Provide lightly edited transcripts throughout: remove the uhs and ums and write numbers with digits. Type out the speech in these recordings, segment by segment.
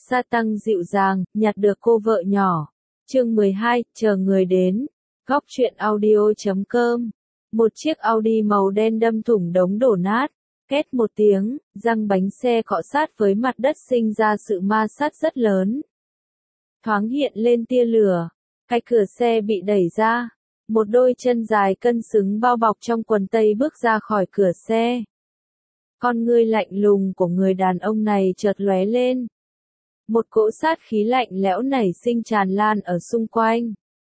Sa tăng dịu dàng, nhặt được cô vợ nhỏ. Chương 12, chờ người đến. Góc truyện audio.com. Một chiếc Audi màu đen đâm thủng đống đổ nát. Két một tiếng, răng bánh xe cọ sát với mặt đất sinh ra sự ma sát rất lớn. Thoáng hiện lên tia lửa. Cái cửa xe bị đẩy ra. Một đôi chân dài cân xứng bao bọc trong quần tây bước ra khỏi cửa xe. Con ngươi lạnh lùng của người đàn ông này chợt lóe lên. Một cỗ sát khí lạnh lẽo nảy sinh tràn lan ở xung quanh.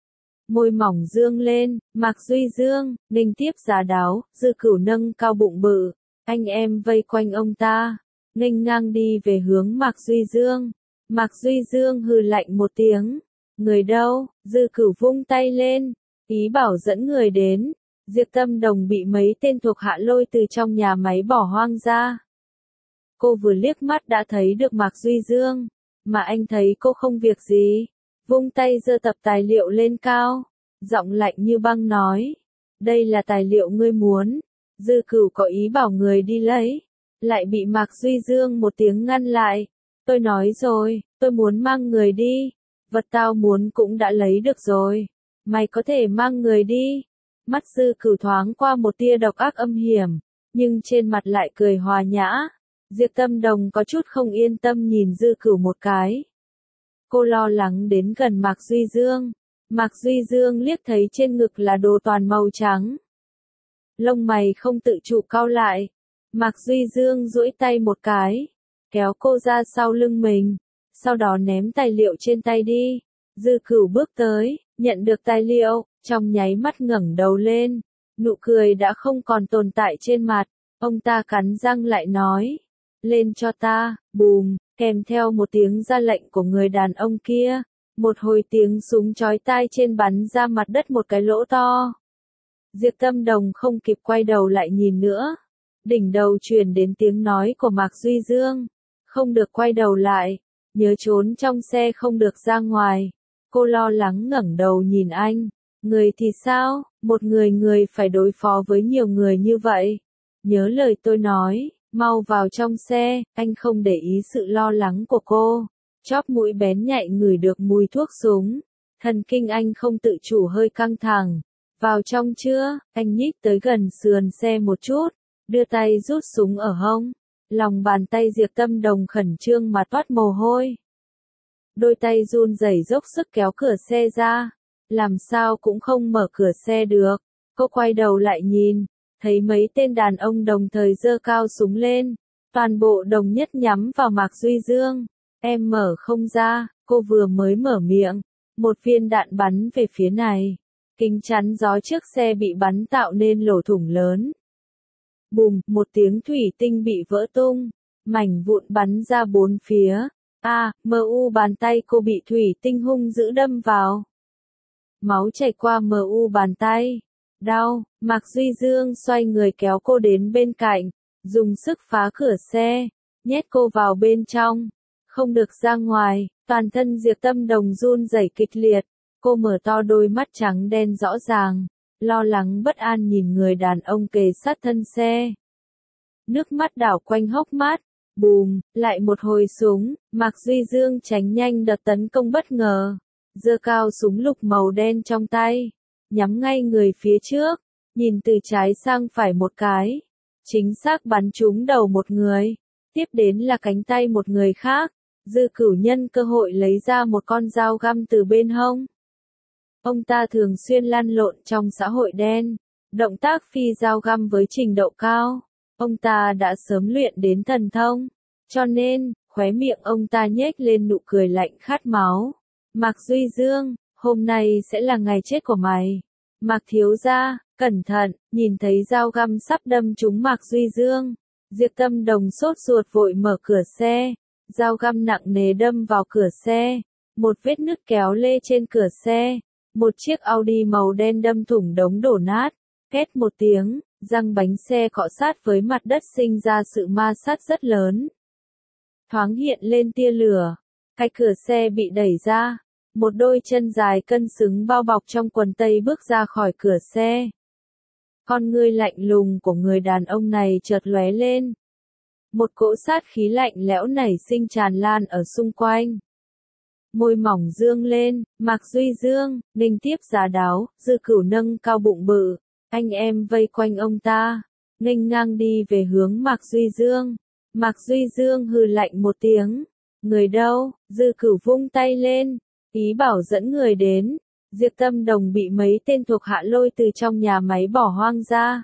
Môi mỏng dương lên, Mạc Duy Dương, nghênh tiếp giá đáo, Dư Cửu nâng cao bụng bự, anh em vây quanh ông ta, nghênh ngang đi về hướng Mạc Duy Dương. Mạc Duy Dương hừ lạnh một tiếng, người đâu? Dư Cửu vung tay lên, ý bảo dẫn người đến. Diệp Tâm Đồng bị mấy tên thuộc hạ lôi từ trong nhà máy bỏ hoang ra. Cô vừa liếc mắt đã thấy được Mạc Duy Dương, mà anh thấy cô không việc gì. Vung tay giơ tập tài liệu lên cao, giọng lạnh như băng nói, đây là tài liệu ngươi muốn. Dư Cửu có ý bảo người đi lấy, lại bị Mạc Duy Dương một tiếng ngăn lại. Tôi nói rồi, tôi muốn mang người đi, vật tao muốn cũng đã lấy được rồi, mày có thể mang người đi. Mắt Dư Cửu thoáng qua một tia độc ác âm hiểm, nhưng trên mặt lại cười hòa nhã. Diệp Tâm Đồng có chút không yên tâm nhìn Dư Cửu một cái. Cô lo lắng đến gần Mạc Duy Dương. Mạc Duy Dương liếc thấy trên ngực là đồ toàn màu trắng. Lông mày không tự chủ cau lại. Mạc Duy Dương duỗi tay một cái, kéo cô ra sau lưng mình, sau đó ném tài liệu trên tay đi. Dư Cửu bước tới, nhận được tài liệu, trong nháy mắt ngẩng đầu lên, nụ cười đã không còn tồn tại trên mặt. Ông ta cắn răng lại nói, lên cho ta. Bùm, kèm theo một tiếng ra lệnh của người đàn ông kia, một hồi tiếng súng chói tai trên bắn ra mặt đất một cái lỗ to. Diệp Tâm Đồng không kịp quay đầu lại nhìn nữa, đỉnh đầu truyền đến tiếng nói của Mạc Duy Dương, không được quay đầu lại, nhớ trốn trong xe không được ra ngoài. Cô lo lắng ngẩng đầu nhìn anh, người thì sao, một người phải đối phó với nhiều người như vậy. Nhớ lời tôi nói, mau vào trong xe. Anh không để ý sự lo lắng của cô, chóp mũi bén nhạy ngửi được mùi thuốc súng. Thần kinh anh không tự chủ hơi căng thẳng. Vào trong chưa? Anh nhích tới gần sườn xe một chút, đưa tay rút súng ở hông. Lòng bàn tay Diệp Tâm Đồng khẩn trương mà toát mồ hôi. Đôi tay run rẩy dốc sức kéo cửa xe ra, làm sao cũng không mở cửa xe được. Cô quay đầu lại nhìn, thấy mấy tên đàn ông đồng thời giơ cao súng lên, toàn bộ đồng nhất nhắm vào Mạc Duy Dương. Em mở không ra. Cô vừa mới mở miệng, một viên đạn bắn về phía này. Kính chắn gió trước xe bị bắn tạo nên lỗ thủng lớn. Bùm, một tiếng thủy tinh bị vỡ tung, mảnh vụn bắn ra bốn phía. Bàn tay cô bị thủy tinh hung dữ đâm vào. Máu chảy qua bàn tay. Đau. Mạc Duy Dương xoay người kéo cô đến bên cạnh, dùng sức phá cửa xe, nhét cô vào bên trong. Không được ra ngoài. Toàn thân Diệp Tâm Đồng run rẩy kịch liệt. Cô mở to đôi mắt trắng đen rõ ràng, lo lắng bất an nhìn người đàn ông kề sát thân xe. Nước mắt đảo quanh hốc mắt. Bùm, lại một hồi súng. Mạc Duy Dương tránh nhanh đợt tấn công bất ngờ, giơ cao súng lục màu đen trong tay, nhắm ngay người phía trước, nhìn từ trái sang phải một cái, chính xác bắn trúng đầu một người, tiếp đến là cánh tay một người khác. Dư Cửu nhân cơ hội lấy ra một con dao găm từ bên hông. Ông ta thường xuyên lăn lộn trong xã hội đen, động tác phi dao găm với trình độ cao. Ông ta đã sớm luyện đến thần thông, cho nên, khóe miệng ông ta nhếch lên nụ cười lạnh khát máu. Mạc Duy Dương, hôm nay sẽ là ngày chết của mày. Mạc thiếu gia, cẩn thận. Nhìn thấy dao găm sắp đâm trúng Mạc Duy Dương, Diệp Tâm Đồng sốt ruột vội mở cửa xe. Dao găm nặng nề đâm vào cửa xe, một vết nứt kéo lê trên cửa xe. Một chiếc Audi màu đen đâm thủng đống đổ nát. Két một tiếng, răng bánh xe cọ sát với mặt đất sinh ra sự ma sát rất lớn. Thoáng hiện lên tia lửa. Cái cửa xe bị đẩy ra. Một đôi chân dài cân xứng bao bọc trong quần tây bước ra khỏi cửa xe. Con ngươi lạnh lùng của người đàn ông này chợt lóe lên. Một cỗ sát khí lạnh lẽo nảy sinh tràn lan ở xung quanh. Môi mỏng dương lên, Mạc Duy Dương, nghênh tiếp giá đáo, Dư Cửu nâng cao bụng bự, anh em vây quanh ông ta, nghênh ngang đi về hướng Mạc Duy Dương. Mạc Duy Dương hừ lạnh một tiếng, người đâu? Dư Cửu vung tay lên, ý bảo dẫn người đến. Diệp Tâm Đồng bị mấy tên thuộc hạ lôi từ trong nhà máy bỏ hoang ra.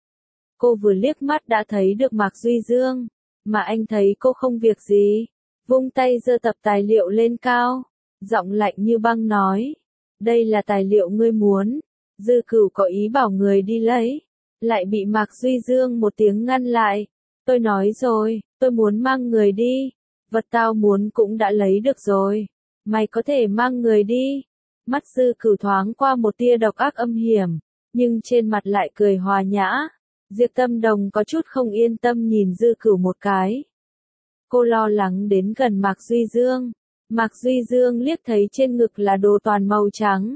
Cô vừa liếc mắt đã thấy được Mạc Duy Dương, mà anh thấy cô không việc gì, vung tay giơ tập tài liệu lên cao, giọng lạnh như băng nói, đây là tài liệu ngươi muốn. Dư Cửu có ý bảo người đi lấy, lại bị Mạc Duy Dương một tiếng ngăn lại, tôi nói rồi, tôi muốn mang người đi, vật tao muốn cũng đã lấy được rồi, mày có thể mang người đi. Mắt Dư Cửu thoáng qua một tia độc ác âm hiểm, nhưng trên mặt lại cười hòa nhã. Diệp Tâm Đồng có chút không yên tâm nhìn Dư Cửu một cái. Cô lo lắng đến gần Mạc Duy Dương. Mạc Duy Dương liếc thấy trên ngực là đồ toàn màu trắng.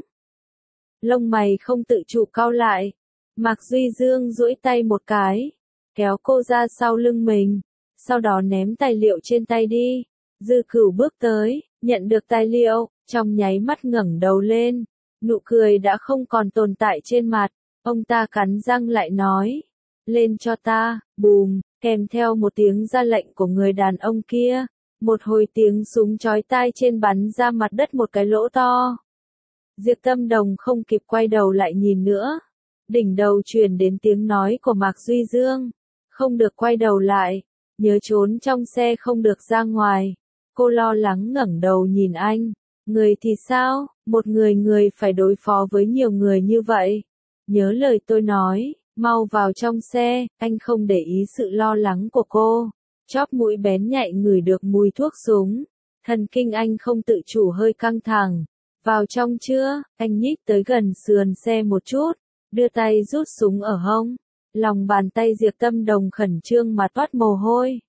Lông mày không tự chủ cau lại. Mạc Duy Dương duỗi tay một cái, kéo cô ra sau lưng mình, sau đó ném tài liệu trên tay đi. Dư Cửu bước tới, nhận được tài liệu, trong nháy mắt ngẩng đầu lên, nụ cười đã không còn tồn tại trên mặt, ông ta cắn răng lại nói, lên cho ta, bùm, kèm theo một tiếng ra lệnh của người đàn ông kia, một hồi tiếng súng chói tai trên bắn ra mặt đất một cái lỗ to. Diệp Tâm Đồng không kịp quay đầu lại nhìn nữa, đỉnh đầu truyền đến tiếng nói của Mạc Duy Dương, không được quay đầu lại, nhớ trốn trong xe không được ra ngoài. Cô lo lắng ngẩng đầu nhìn anh, người thì sao, một người phải đối phó với nhiều người như vậy. Nhớ lời tôi nói, mau vào trong xe, anh không để ý sự lo lắng của cô. Chóp mũi bén nhạy ngửi được mùi thuốc súng, thần kinh anh không tự chủ hơi căng thẳng. Vào trong chưa? Anh nhích tới gần sườn xe một chút, đưa tay rút súng ở hông. Lòng bàn tay Diệp Tâm Đồng khẩn trương mà toát mồ hôi.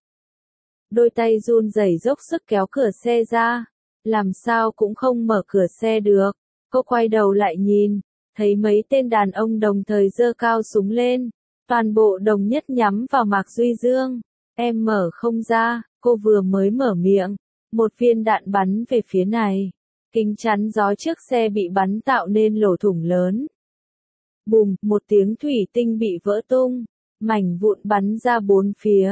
Đôi tay run rẩy dốc sức kéo cửa xe ra, làm sao cũng không mở cửa xe được. Cô quay đầu lại nhìn, thấy mấy tên đàn ông đồng thời giơ cao súng lên, toàn bộ đồng nhất nhắm vào Mạc Duy Dương. Em mở không ra, cô vừa mới mở miệng, một viên đạn bắn về phía này. Kính chắn gió trước xe bị bắn tạo nên lỗ thủng lớn. Bùm, một tiếng thủy tinh bị vỡ tung, mảnh vụn bắn ra bốn phía.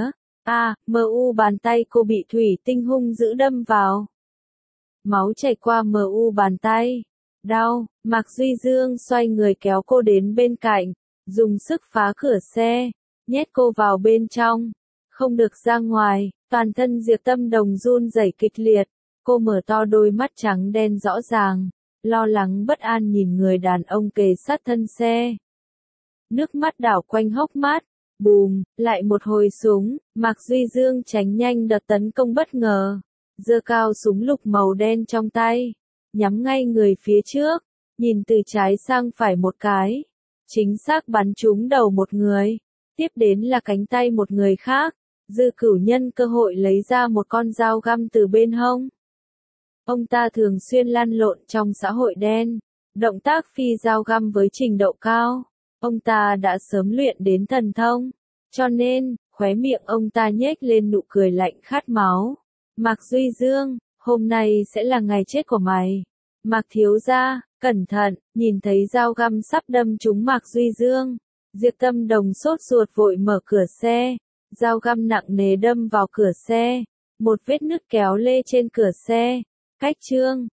Bàn tay cô bị thủy tinh hung dữ đâm vào. Máu chảy qua bàn tay. Đau, Mạc Duy Dương xoay người kéo cô đến bên cạnh, dùng sức phá cửa xe, nhét cô vào bên trong. Không được ra ngoài, toàn thân Diệp Tâm Đồng run rẩy kịch liệt. Cô mở to đôi mắt trắng đen rõ ràng, lo lắng bất an nhìn người đàn ông kề sát thân xe. Nước mắt đảo quanh hốc mắt, bùm, lại một hồi súng, Mạc Duy Dương tránh nhanh đợt tấn công bất ngờ, giơ cao súng lục màu đen trong tay, nhắm ngay người phía trước, nhìn từ trái sang phải một cái, chính xác bắn trúng đầu một người, tiếp đến là cánh tay một người khác. Dư Cửu nhân cơ hội lấy ra một con dao găm từ bên hông. Ông ta thường xuyên lăn lộn trong xã hội đen, động tác phi dao găm với trình độ cao. Ông ta đã sớm luyện đến thần thông, cho nên, khóe miệng ông ta nhếch lên nụ cười lạnh khát máu. Mạc Duy Dương, hôm nay sẽ là ngày chết của mày. Mạc thiếu gia, cẩn thận, nhìn thấy dao găm sắp đâm trúng Mạc Duy Dương. Diệp Tâm Đồng sốt ruột vội mở cửa xe, dao găm nặng nề đâm vào cửa xe, một vết nứt kéo lê trên cửa xe. Cách chương